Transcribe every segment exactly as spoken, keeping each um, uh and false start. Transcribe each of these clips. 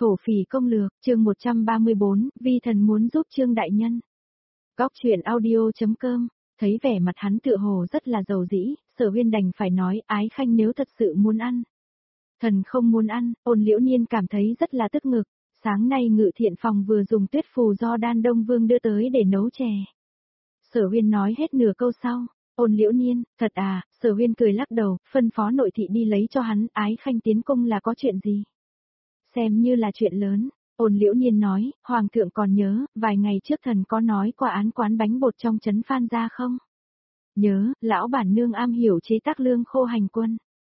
Thổ phỉ công lược, chương một trăm ba mươi bốn, vi thần muốn giúp Trương đại nhân. Góc truyện audio.com, thấy vẻ mặt hắn tựa hồ rất là dầu dĩ, Sở Huyên đành phải nói Ái Khanh nếu thật sự muốn ăn. Thần không muốn ăn, Ôn Liễu Niên cảm thấy rất là tức ngực, sáng nay Ngự Thiện phòng vừa dùng tuyết phù do Đan Đông Vương đưa tới để nấu chè. Sở Huyên nói hết nửa câu sau, Ôn Liễu Niên, thật à, Sở Huyên cười lắc đầu, phân phó nội thị đi lấy cho hắn, Ái Khanh tiến cung là có chuyện gì? Xem như là chuyện lớn, Ôn Liễu Niên nói, Hoàng thượng còn nhớ, vài ngày trước thần có nói qua án quán bánh bột trong trấn Phan Gia không? Nhớ, lão bản nương am hiểu chế tác lương khô hành quân.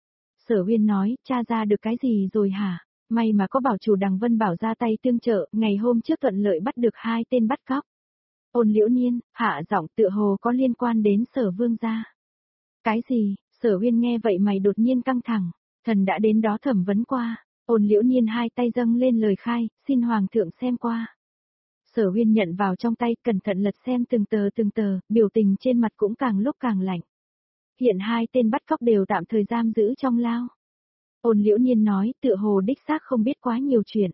Sở Huyên nói, tra ra được cái gì rồi hả? May mà có bảo chủ Đằng Vân Bảo ra tay tương trợ, ngày hôm trước thuận lợi bắt được hai tên bắt cóc. Ôn Liễu Niên, hạ giọng tựa hồ có liên quan đến Sở Vương gia. Cái gì? Sở Huyên nghe vậy mày đột nhiên căng thẳng, thần đã đến đó thẩm vấn qua. Ôn Liễu Niên hai tay dâng lên lời khai, xin Hoàng thượng xem qua. Sở Huyên nhận vào trong tay, cẩn thận lật xem từng tờ từng tờ, biểu tình trên mặt cũng càng lúc càng lạnh. Hiện hai tên bắt cóc đều tạm thời giam giữ trong lao. Ôn Liễu Niên nói, tựa hồ đích xác không biết quá nhiều chuyện.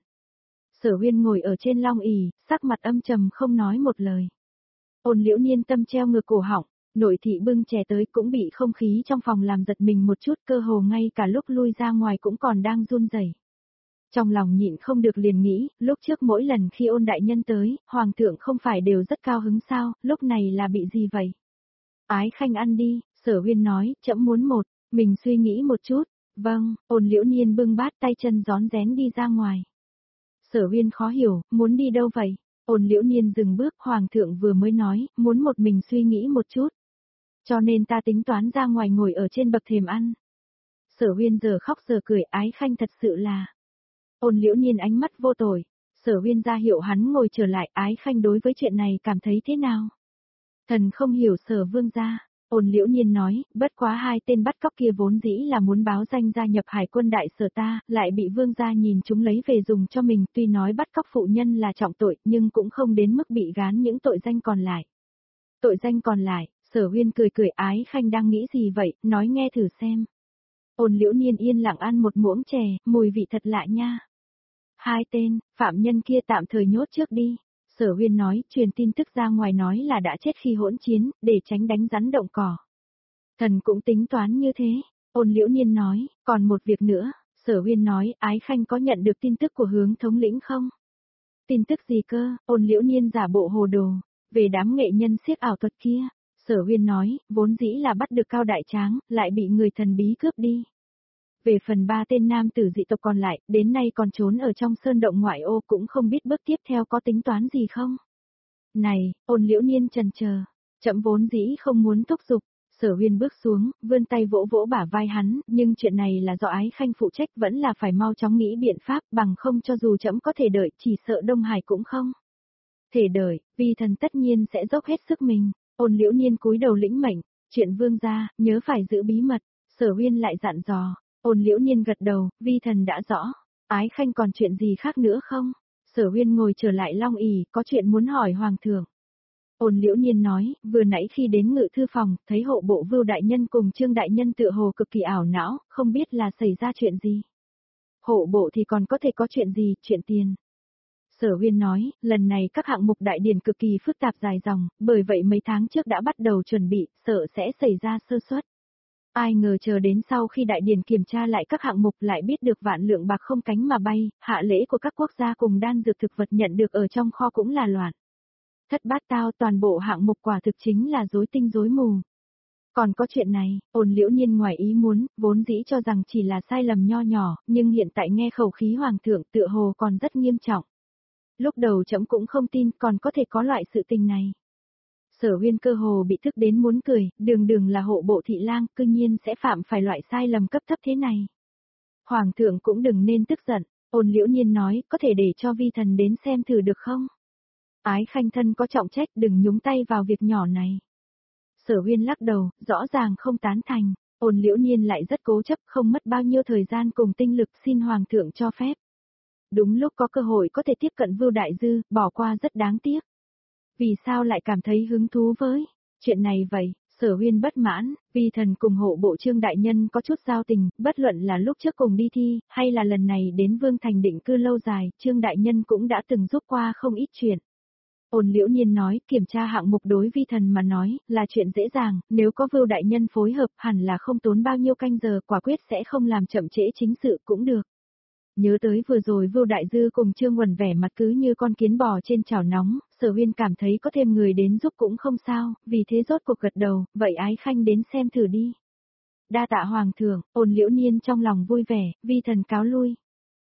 Sở Huyên ngồi ở trên long ỷ, sắc mặt âm trầm không nói một lời. Ôn Liễu Niên tâm treo ngược cổ họng, nội thị bưng chè tới cũng bị không khí trong phòng làm giật mình một chút, cơ hồ ngay cả lúc lui ra ngoài cũng còn đang run rẩy. Trong lòng nhịn không được liền nghĩ, lúc trước mỗi lần khi Ôn đại nhân tới, Hoàng thượng không phải đều rất cao hứng sao, lúc này là bị gì vậy? Ái Khanh ăn đi, Sở Huyên nói, trẫm muốn một, mình suy nghĩ một chút, vâng, Ôn Liễu Niên bưng bát tay chân rón rén đi ra ngoài. Sở Huyên khó hiểu, muốn đi đâu vậy? Ôn Liễu Niên dừng bước, Hoàng thượng vừa mới nói, muốn một mình suy nghĩ một chút. Cho nên ta tính toán ra ngoài ngồi ở trên bậc thềm ăn. Sở Huyên giờ khóc giờ cười, Ái Khanh thật sự là... Ôn Liễu Niên ánh mắt vô tội, Sở Huyên ra hiệu hắn ngồi trở lại, Ái Khanh đối với chuyện này cảm thấy thế nào? Thần không hiểu Sở Vương gia. Ôn Liễu Niên nói, bất quá hai tên bắt cóc kia vốn dĩ là muốn báo danh gia nhập Hải quân đại sở ta, lại bị Vương gia nhìn chúng lấy về dùng cho mình, tuy nói bắt cóc phụ nhân là trọng tội, nhưng cũng không đến mức bị gán những tội danh còn lại. Tội danh còn lại, Sở Huyên cười cười, Ái Khanh đang nghĩ gì vậy, nói nghe thử xem. Ôn Liễu Niên yên lặng ăn một muỗng chè, mùi vị thật lạ nha. Hai tên, phạm nhân kia tạm thời nhốt trước đi. Sở Huyên nói, truyền tin tức ra ngoài nói là đã chết khi hỗn chiến, để tránh đánh rắn động cỏ. Thần cũng tính toán như thế. Ôn Liễu Niên nói, còn một việc nữa. Sở Huyên nói, Ái Khanh có nhận được tin tức của Hướng thống lĩnh không? Tin tức gì cơ? Ôn Liễu Niên giả bộ hồ đồ. Về đám nghệ nhân xiếc ảo thuật kia. Sở Huyên nói, vốn dĩ là bắt được Cao Đại Tráng, lại bị người thần bí cướp đi. Về phần ba tên nam tử dị tộc còn lại, đến nay còn trốn ở trong sơn động ngoại ô, cũng không biết bước tiếp theo có tính toán gì không. Này, Ôn Liễu Niên chần chờ, trẫm vốn dĩ không muốn thúc giục. Sở Huyên bước xuống, vươn tay vỗ vỗ bả vai hắn, nhưng chuyện này là do Ái Khanh phụ trách, vẫn là phải mau chóng nghĩ biện pháp, bằng không cho dù trẫm có thể đợi, chỉ sợ Đông Hải cũng không thể đợi, vì thần tất nhiên sẽ dốc hết sức mình. Ôn Liễu Niên cúi đầu lĩnh mệnh, chuyện Vương gia, nhớ phải giữ bí mật. Sở Huyên lại dặn dò. Ôn Liễu Niên gật đầu, vi thần đã rõ. Ái Khanh còn chuyện gì khác nữa không? Sở Huyên ngồi trở lại long ỷ, có chuyện muốn hỏi Hoàng thượng. Ôn Liễu Niên nói, vừa nãy khi đến ngự thư phòng, thấy hộ bộ Vưu đại nhân cùng Trương đại nhân tựa hồ cực kỳ ảo não, không biết là xảy ra chuyện gì. Hộ bộ thì còn có thể có chuyện gì, chuyện tiền. Sở Huyên nói, lần này các hạng mục đại điển cực kỳ phức tạp dài dòng, bởi vậy mấy tháng trước đã bắt đầu chuẩn bị, sợ sẽ xảy ra sơ suất. Ai ngờ chờ đến sau khi đại điển kiểm tra lại các hạng mục lại biết được vạn lượng bạc không cánh mà bay, hạ lễ của các quốc gia cùng đan dược thực vật nhận được ở trong kho cũng là loạn. Thất bát tao, toàn bộ hạng mục quả thực chính là rối tinh rối mù. Còn có chuyện này, Ôn Liễu Niên ngoài ý muốn, vốn dĩ cho rằng chỉ là sai lầm nho nhỏ, nhưng hiện tại nghe khẩu khí Hoàng thượng tựa hồ còn rất nghiêm trọng. Lúc đầu trẫm cũng không tin còn có thể có loại sự tình này. Sở Huyên cơ hồ bị thức đến muốn cười, đường đường là hộ bộ thị lang, cư nhiên sẽ phạm phải loại sai lầm cấp thấp thế này. Hoàng thượng cũng đừng nên tức giận, Ôn Liễu Niên nói, có thể để cho vi thần đến xem thử được không? Ái Khanh thân có trọng trách, đừng nhúng tay vào việc nhỏ này. Sở Huyên lắc đầu, rõ ràng không tán thành, Ôn Liễu Niên lại rất cố chấp, không mất bao nhiêu thời gian cùng tinh lực, xin Hoàng thượng cho phép. Đúng lúc có cơ hội có thể tiếp cận Vưu đại dư, bỏ qua rất đáng tiếc. Vì sao lại cảm thấy hứng thú với chuyện này vậy? Sở Huyên bất mãn, vì thần cùng hộ bộ Trương đại nhân có chút giao tình, bất luận là lúc trước cùng đi thi, hay là lần này đến Vương Thành định cư lâu dài, Trương đại nhân cũng đã từng giúp qua không ít chuyện. Ôn Liễu Nhiên nói, kiểm tra hạng mục đối vi thần mà nói, là chuyện dễ dàng, nếu có Vưu đại nhân phối hợp hẳn là không tốn bao nhiêu canh giờ, quả quyết sẽ không làm chậm trễ chính sự cũng được. Nhớ tới vừa rồi Vưu đại dư cùng Trương Huẩn vẻ mặt cứ như con kiến bò trên chảo nóng, Sở Huyên cảm thấy có thêm người đến giúp cũng không sao, vì thế rốt cuộc gật đầu, vậy Ái Khanh đến xem thử đi. Đa tạ hoàng thượng, Ôn Liễu Nhiên trong lòng vui vẻ, vi thần cáo lui.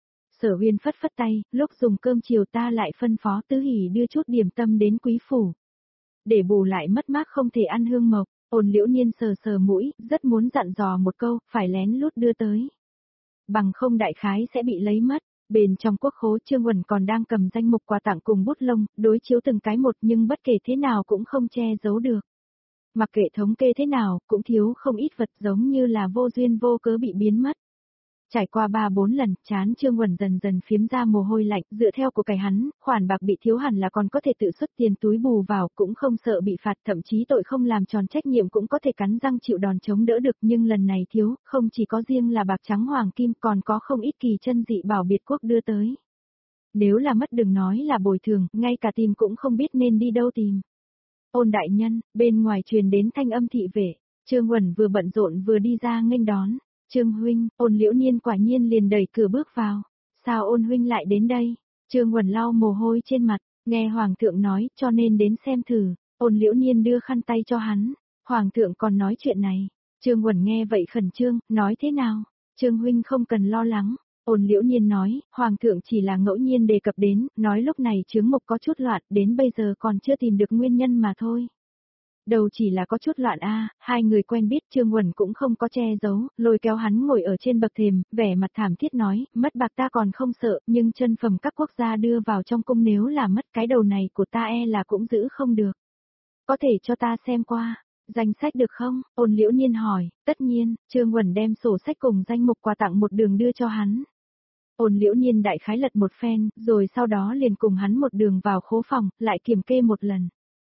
Sở Huyên phất phất tay, lúc dùng cơm chiều ta lại phân phó Tứ Hỷ đưa chút điểm tâm đến quý phủ. Để bù lại mất mát không thể ăn hương mộc, Ôn Liễu Nhiên sờ sờ mũi, rất muốn dặn dò một câu, phải lén lút đưa tới. Bằng không đại khái sẽ bị lấy mất. Bên trong quốc khố Trương Huẩn còn đang cầm danh mục quà tặng cùng bút lông, đối chiếu từng cái một nhưng bất kể thế nào cũng không che giấu được. Mặc kệ thống kê thế nào, cũng thiếu không ít vật giống như là vô duyên vô cớ bị biến mất. Trải qua ba bốn lần, chán Trương Huẩn dần dần phiếm ra mồ hôi lạnh, dựa theo của cải hắn, khoản bạc bị thiếu hẳn là còn có thể tự xuất tiền túi bù vào, cũng không sợ bị phạt, thậm chí tội không làm tròn trách nhiệm cũng có thể cắn răng chịu đòn chống đỡ được, nhưng lần này thiếu, không chỉ có riêng là bạc trắng hoàng kim, còn có không ít kỳ chân dị bảo biệt quốc đưa tới. Nếu là mất đừng nói là bồi thường, ngay cả tìm cũng không biết nên đi đâu tìm. Ôn đại nhân, bên ngoài truyền đến thanh âm thị vệ, Trương Huẩn vừa bận rộn vừa đi ra nghênh đón. Trương huynh, Ôn Liễu Nhiên quả nhiên liền đẩy cửa bước vào. Sao Ôn huynh lại đến đây? Trương Huẩn lau mồ hôi trên mặt, nghe Hoàng thượng nói cho nên đến xem thử. Ôn Liễu Nhiên đưa khăn tay cho hắn. Hoàng thượng còn nói chuyện này. Trương Huẩn nghe vậy khẩn trương, nói thế nào? Trương huynh không cần lo lắng. Ôn Liễu Nhiên nói, Hoàng thượng chỉ là ngẫu nhiên đề cập đến, nói lúc này chướng mục có chút loạn, đến bây giờ còn chưa tìm được nguyên nhân mà thôi. Đầu chỉ là có chút loạn a, hai người quen biết Trương Huẩn cũng không có che giấu, lôi kéo hắn ngồi ở trên bậc thềm, vẻ mặt thảm thiết nói, mất bạc ta còn không sợ, nhưng chân phẩm các quốc gia đưa vào trong cung nếu là mất cái đầu này của ta e là cũng giữ không được. Có thể cho ta xem qua, danh sách được không? Ôn Liễu Nhiên hỏi, tất nhiên, Trương Huẩn đem sổ sách cùng danh mục quà tặng một đường đưa cho hắn. Ôn Liễu Nhiên đại khái lật một phen, rồi sau đó liền cùng hắn một đường vào khố phòng, lại kiểm kê một lần.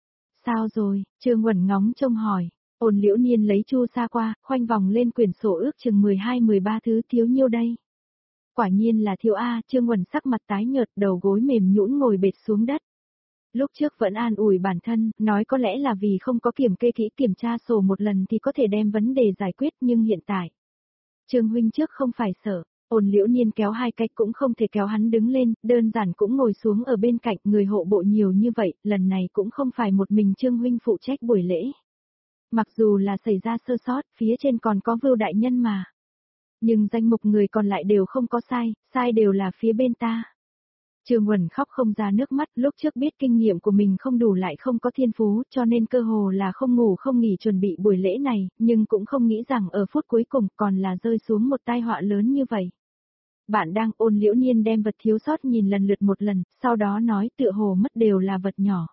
Sao rồi? Trương Huẩn ngóng trông hỏi. Ôn Liễu Nhiên lấy chu sa qua, khoanh vòng lên quyển sổ ước chừng mười hai mười ba thứ, thiếu nhiêu đây? Quả nhiên là thiếu a, Trương Huẩn sắc mặt tái nhợt, đầu gối mềm nhũn ngồi bệt xuống đất. Lúc trước vẫn an ủi bản thân, nói có lẽ là vì không có kiểm kê kỹ kiểm tra sổ một lần thì có thể đem vấn đề giải quyết, nhưng hiện tại. Trương huynh trước không phải sợ. Ôn Liễu Nhiên kéo hai cách cũng không thể kéo hắn đứng lên, đơn giản cũng ngồi xuống ở bên cạnh, người hộ bộ nhiều như vậy, lần này cũng không phải một mình Trương huynh phụ trách buổi lễ. Mặc dù là xảy ra sơ sót, phía trên còn có Vưu đại nhân mà. Nhưng danh mục người còn lại đều không có sai, sai đều là phía bên ta. Trương Huẩn khóc không ra nước mắt, lúc trước biết kinh nghiệm của mình không đủ lại không có thiên phú, cho nên cơ hồ là không ngủ không nghỉ chuẩn bị buổi lễ này, nhưng cũng không nghĩ rằng ở phút cuối cùng còn là rơi xuống một tai họa lớn như vậy. Bạn đang Ôn Liễu Nhiên đem vật thiếu sót nhìn lần lượt một lần, sau đó nói tựa hồ mất đều là vật nhỏ.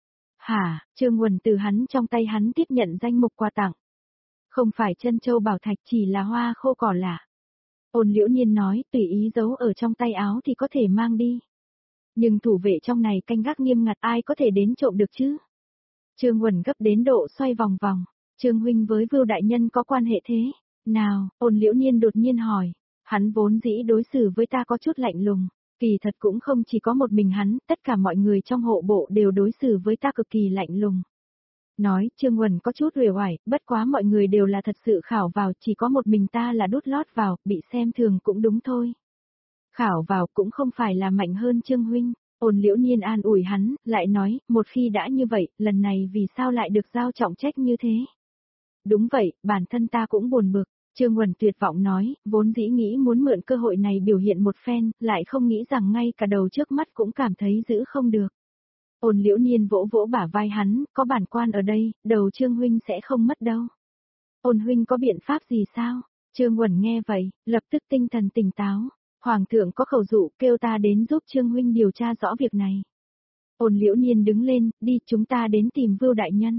Hả, Trương Huẩn từ hắn trong tay hắn tiếp nhận danh mục quà tặng. Không phải chân châu bảo thạch chỉ là hoa khô cỏ lạ. Ôn Liễu Nhiên nói tùy ý giấu ở trong tay áo thì có thể mang đi. Nhưng thủ vệ trong này canh gác nghiêm ngặt ai có thể đến trộm được chứ? Trương Huẩn gấp đến độ xoay vòng vòng. Trương huynh với Vưu đại nhân có quan hệ thế? Nào, Ôn Liễu Nhiên đột nhiên hỏi. Hắn vốn dĩ đối xử với ta có chút lạnh lùng, kỳ thật cũng không chỉ có một mình hắn, tất cả mọi người trong hộ bộ đều đối xử với ta cực kỳ lạnh lùng. Nói, Trương Huẩn có chút uể oải, bất quá mọi người đều là thật sự khảo vào, chỉ có một mình ta là đút lót vào, bị xem thường cũng đúng thôi. Khảo vào cũng không phải là mạnh hơn Trương huynh. Ôn Liễu Nhiên an ủi hắn, lại nói, một khi đã như vậy, lần này vì sao lại được giao trọng trách như thế? Đúng vậy, bản thân ta cũng buồn bực. Trương Huẩn tuyệt vọng nói, vốn dĩ nghĩ muốn mượn cơ hội này biểu hiện một phen, lại không nghĩ rằng ngay cả đầu trước mắt cũng cảm thấy giữ không được. Ôn Liễu Nhiên vỗ vỗ bả vai hắn, có bản quan ở đây, đầu Trương huynh sẽ không mất đâu. Ôn huynh có biện pháp gì sao? Trương Huẩn nghe vậy, lập tức tinh thần tỉnh táo. Hoàng thượng có khẩu dụ kêu ta đến giúp Trương huynh điều tra rõ việc này. Ôn Liễu Nhiên đứng lên, đi chúng ta đến tìm Vưu đại nhân.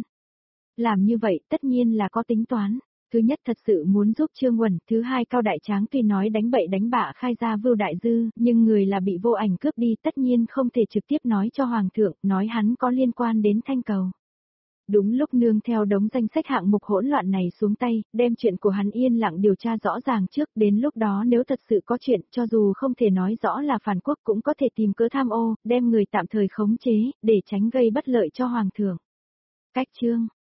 Làm như vậy tất nhiên là có tính toán. Thứ nhất thật sự muốn giúp Trương Huẩn, thứ hai Cao Đại Tráng tuy nói đánh bậy đánh bạ khai ra Vưu đại dư, nhưng người là bị vô ảnh cướp đi tất nhiên không thể trực tiếp nói cho Hoàng thượng, nói hắn có liên quan đến Thanh Cầu. Đúng lúc nương theo đống danh sách hạng mục hỗn loạn này xuống tay, đem chuyện của hắn yên lặng điều tra rõ ràng trước, đến lúc đó nếu thật sự có chuyện, cho dù không thể nói rõ là phản quốc cũng có thể tìm cớ tham ô, đem người tạm thời khống chế, để tránh gây bất lợi cho hoàng thượng. Cách chương